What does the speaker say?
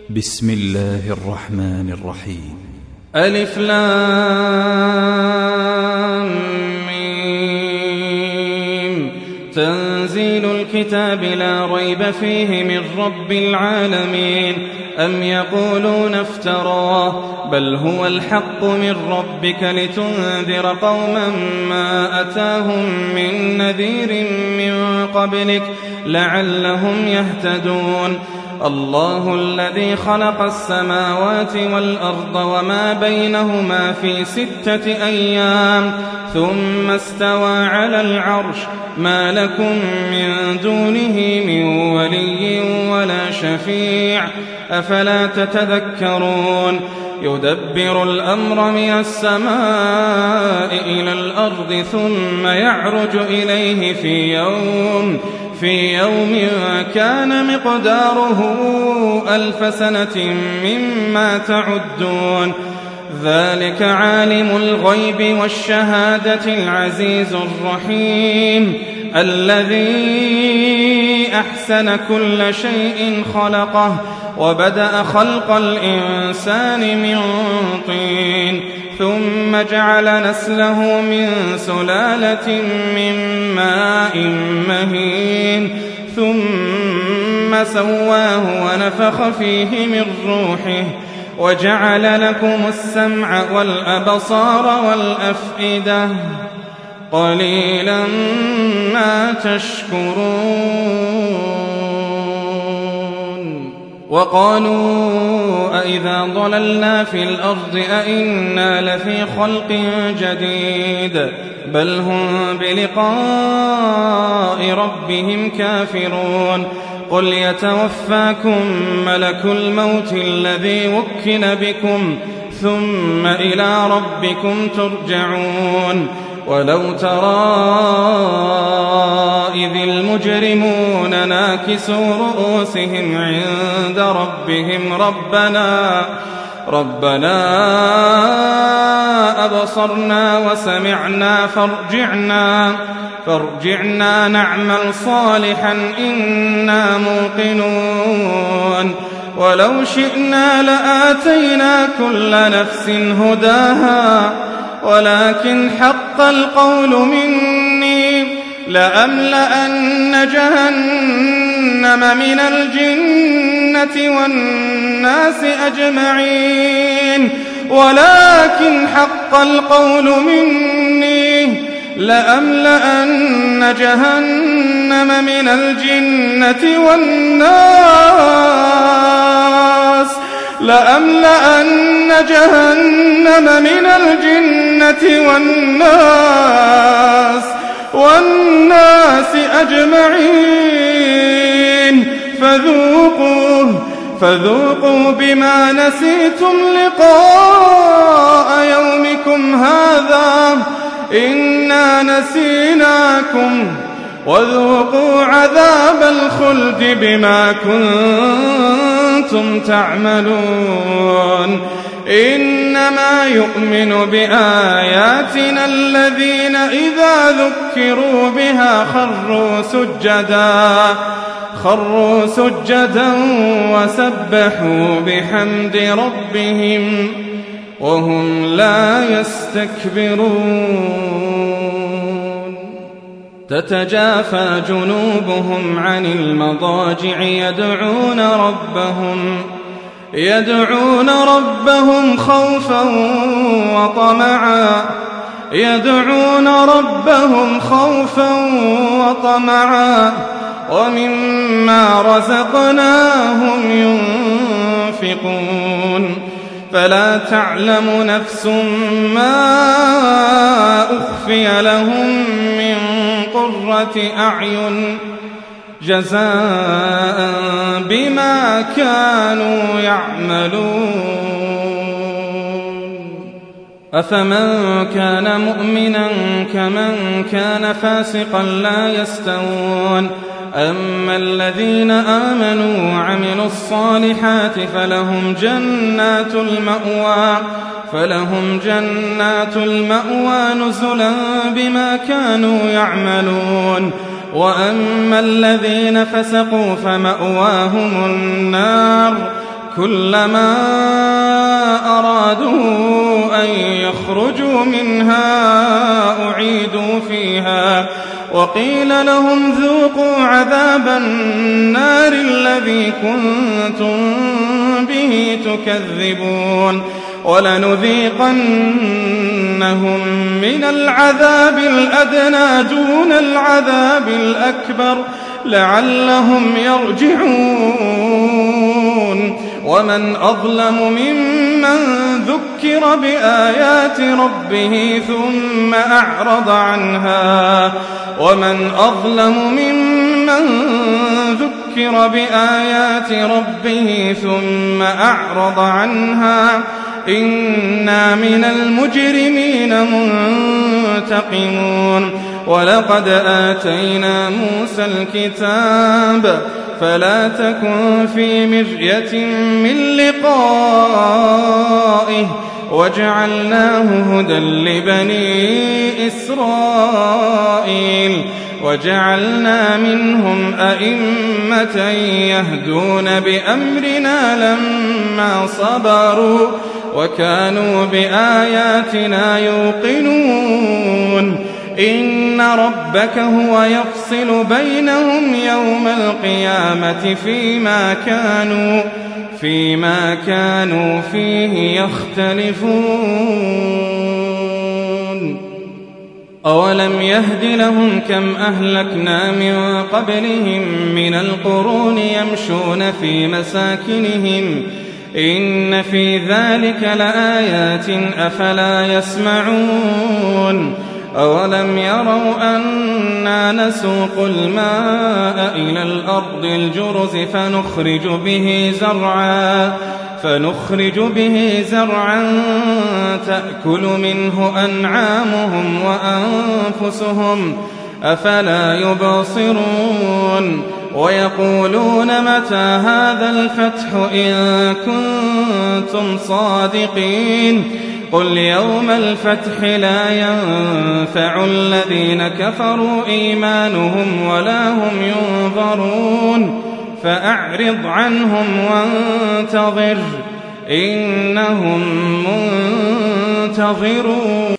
بسم الله الرحمن الرحيم. ألف لام ميم. تنزيل الكتاب لا ريب فيه من رب العالمين. أم يقولون افتراه بل هو الحق من ربك لتنذر قوما ما أتاهم من نذير من قبلك لعلهم يهتدون. الله الذي خلق السماوات والأرض وما بينهما في 6 أيام ثم استوى على العرش ما لكم من دونه من ولي ولا شفيع أفلا تتذكرون. يدبر الأمر من السماء إلى الأرض ثم يعرج إليه في يوم كان مقداره 1000 سنة مما تعدون. ذلك عالم الغيب والشهادة العزيز الرحيم الذي أحسن كل شيء خلقه وبدأ خلق الإنسان من طين ثم جعل نسله من سلالة من ماء مهين ثم سواه ونفخ فيه من روحه وجعل لكم السمع والأبصار والأفئدة قليلا ما تشكرون. وقالوا أئذا ضللنا في الأرض أئنا لفي خلق جديد بل هم بلقاء ربهم كافرون. قل يتوفاكم ملك الموت الذي وكل بكم ثم إلى ربكم ترجعون. ولو ترى إذ المجرمون ناكسوا رؤوسهم عند ربهم ربنا أبصرنا وسمعنا فارجعنا نعمل صالحا إنا موقنون. ولو شئنا لآتينا كل نفس هداها ولكن حق القول مني لأملأن جهنم من الجنة والناس أجمعين. ولكن حق القول مني لأملأن جهنم من الجنة والناس أجمعين. فذوقوا بما نسيتم لقاء يومكم هذا إنا نسيناكم وذوقوا عذاب الخلد بما كنتم تعملون. إنما يؤمن بآياتنا الذين إذا ذكروا بها خروا سجدا وسبحوا بحمد ربهم وهم لا يستكبرون. تتجافى جنوبهم عن المضاجع يدعون ربهم خوفا وطمعا ومما رزقناهم ينفقون. فلا تعلم نفس ما أخفي لهم من قرة أعين جزاء بما كانوا يعملون. أفمن كان مؤمنا كمن كان فاسقا لا يستوون. أما الذين آمنوا وعملوا الصالحات فلهم جنات المأوى نزلا بما كانوا يعملون. وأما الذين فسقوا فمأواهم النار كلما أرادوا أن يخرجوا منها أعيدوا فيها وقيل لهم ذوقوا عذاب النار الذي كنتم به تكذبون ولنذيقنهم من العذاب الأدنى دون العذاب الأكبر لعلهم يرجعون ومن أظلم ممن ذكر بآيات ربه ثم أعرض عنها إنا من المجرمين منتقمون ولقد آتينا موسى الكتاب فلا تكن في مرية من لقائه وجعلناه هدى لبني إسرائيل وجعلنا منهم أئمة يهدون بأمرنا لما صبروا وكانوا بآياتنا يوقنون إن ربك هو يفصل بينهم يوم القيامة فيما كانوا فيه يختلفون أولم يهد لهم كم أهلكنا من قبلهم من القرون يمشون في مساكنهم إن في ذلك لآيات أفلا يسمعون أولم يروا أنا نسوق الماء إلى الأرض الجرز فنخرج به زرعا تأكل منه أنعامهم وأنفسهم أفلا يبصرون ويقولون متى هذا الفتح إن كنتم صادقين قل يوم الفتح لا ينفع الذين كفروا إيمانهم ولا هم ينظرون فأعرض عنهم وانتظر إنهم منتظرون.